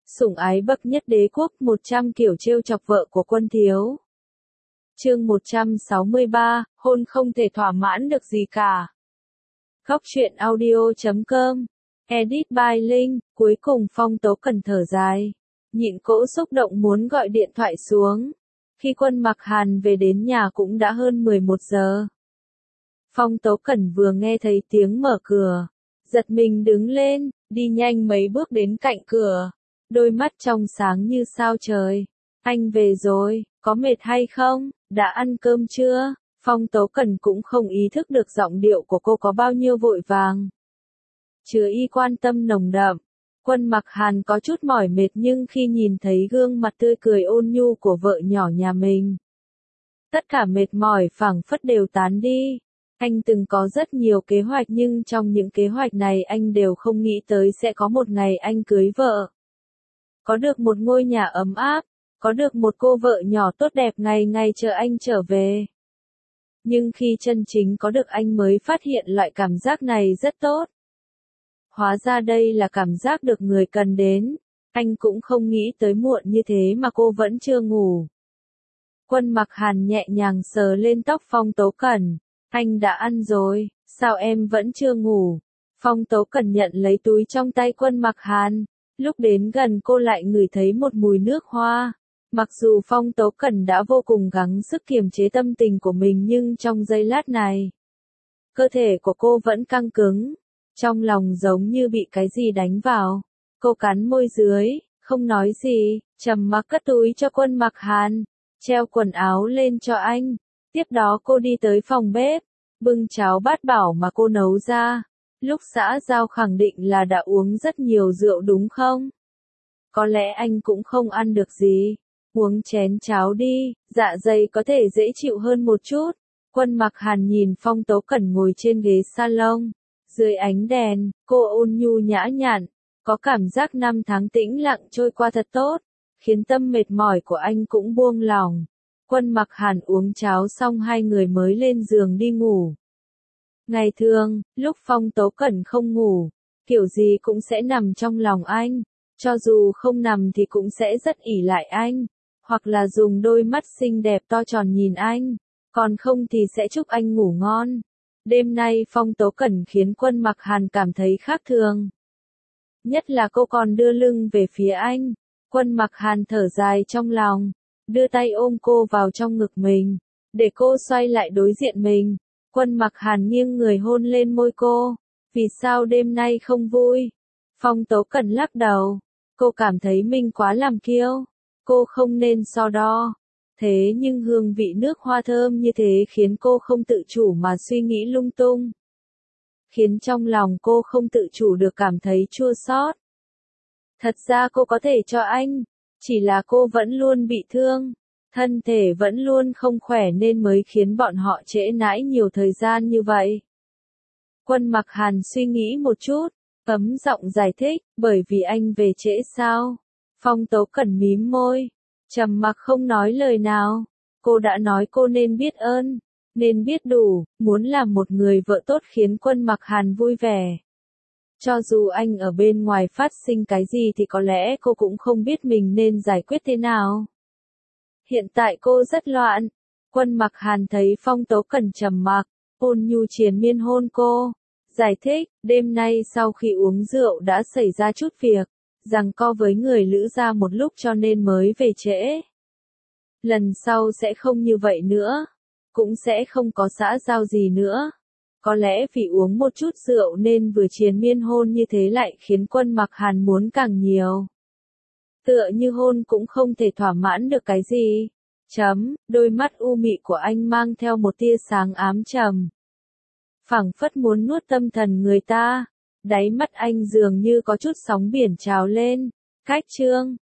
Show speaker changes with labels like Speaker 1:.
Speaker 1: Sủng ái bậc nhất đế quốc, 100 kiểu trêu chọc vợ của Quân Thiếu. Chương 163, hôn không thể thỏa mãn được gì cả. Góc truyện audio.com. Edit by Linh. Cuối cùng Phong Tố Cần thở dài, nhịn cỗ xúc động muốn gọi điện thoại xuống. Khi Quân Mặc Hàn về đến nhà cũng đã hơn 11 giờ. Phong Tố Cẩn vừa nghe thấy tiếng mở cửa, giật mình đứng lên, đi nhanh mấy bước đến cạnh cửa, đôi mắt trong sáng như sao trời. Anh về rồi, có mệt hay không, đã ăn cơm chưa? Phong Tố Cẩn cũng không ý thức được giọng điệu của cô có bao nhiêu vội vàng, chứa y quan tâm nồng đậm. Quân Mặc Hàn có chút mỏi mệt nhưng khi nhìn thấy gương mặt tươi cười ôn nhu của vợ nhỏ nhà mình, tất cả mệt mỏi phảng phất đều tán đi. Anh từng có rất nhiều kế hoạch nhưng trong những kế hoạch này anh đều không nghĩ tới sẽ có một ngày anh cưới vợ. Có được một ngôi nhà ấm áp, có được một cô vợ nhỏ tốt đẹp ngày ngày chờ anh trở về. Nhưng khi chân chính có được anh mới phát hiện loại cảm giác này rất tốt. Hóa ra đây là cảm giác được người cần đến. Anh cũng không nghĩ tới muộn như thế mà cô vẫn chưa ngủ. Quân Mặc Hàn nhẹ nhàng sờ lên tóc Phong Tố Cẩn. Anh đã ăn rồi, sao em vẫn chưa ngủ? Phong Tố Cẩn nhận lấy túi trong tay Quân Mặc Hàn. Lúc đến gần cô lại ngửi thấy một mùi nước hoa. Mặc dù Phong Tố Cẩn đã vô cùng gắng sức kiềm chế tâm tình của mình nhưng trong giây lát này, cơ thể của cô vẫn căng cứng. Trong lòng giống như bị cái gì đánh vào. Cô cắn môi dưới, không nói gì, trầm mặc cất túi cho Quân Mặc Hàn, treo quần áo lên cho anh. Tiếp đó cô đi tới phòng bếp, bưng cháo bát bảo mà cô nấu ra. Lúc xã giao khẳng định là đã uống rất nhiều rượu đúng không? Có lẽ anh cũng không ăn được gì. Uống chén cháo đi, dạ dày có thể dễ chịu hơn một chút. Quân Mặc Hàn nhìn Phong Tố Cẩn ngồi trên ghế salon. Dưới ánh đèn, cô ôn nhu nhã nhặn, có cảm giác năm tháng tĩnh lặng trôi qua thật tốt, khiến tâm mệt mỏi của anh cũng buông lỏng. Quân Mặc Hàn uống cháo xong hai người mới lên giường đi ngủ. Ngày thường, lúc Phong Tố Cẩn không ngủ, kiểu gì cũng sẽ nằm trong lòng anh, cho dù không nằm thì cũng sẽ rất ỷ lại anh, hoặc là dùng đôi mắt xinh đẹp to tròn nhìn anh, còn không thì sẽ chúc anh ngủ ngon. Đêm nay Phong Tố Cẩn khiến Quân Mặc Hàn cảm thấy khác thường. Nhất là cô còn đưa lưng về phía anh. Quân Mặc Hàn thở dài trong lòng, đưa tay ôm cô vào trong ngực mình, để cô xoay lại đối diện mình. Quân Mặc Hàn nghiêng người hôn lên môi cô. Vì sao đêm nay không vui? Phong Tố Cẩn lắc đầu. Cô cảm thấy mình quá làm kiêu. Cô không nên so đo. Thế nhưng hương vị nước hoa thơm như thế khiến cô không tự chủ mà suy nghĩ lung tung. Khiến trong lòng cô không tự chủ được cảm thấy chua xót. Thật ra cô có thể cho anh, chỉ là cô vẫn luôn bị thương, thân thể vẫn luôn không khỏe nên mới khiến bọn họ trễ nải nhiều thời gian như vậy. Quân Mặc Hàn suy nghĩ một chút, ấm giọng giải thích, bởi vì anh về trễ sao? Phong Tố Cẩn mím môi, trầm mặc không nói lời nào. Cô đã nói cô nên biết ơn, nên biết đủ, muốn làm một người vợ tốt khiến Quân Mặc Hàn vui vẻ. Cho dù anh ở bên ngoài phát sinh cái gì thì có lẽ cô cũng không biết mình nên giải quyết thế nào. Hiện tại cô rất loạn. Quân Mặc Hàn thấy Phong Tố Cẩn trầm mặc, ôn nhu triền miên hôn cô. Giải thích, đêm nay sau khi uống rượu đã xảy ra chút việc, giằng co với người Lữ gia một lúc cho nên mới về trễ. Lần sau sẽ không như vậy nữa, cũng sẽ không có xã giao gì nữa. Có lẽ vì uống một chút rượu nên vừa triền miên hôn như thế lại khiến Quân Mặc Hàn muốn càng nhiều. Tựa như hôn cũng không thể thỏa mãn được cái gì. Đôi mắt u mị của anh mang theo một tia sáng ám trầm, phảng phất muốn nuốt tâm thần người ta. Đáy mắt anh dường như có chút sóng biển trào lên. Cách chương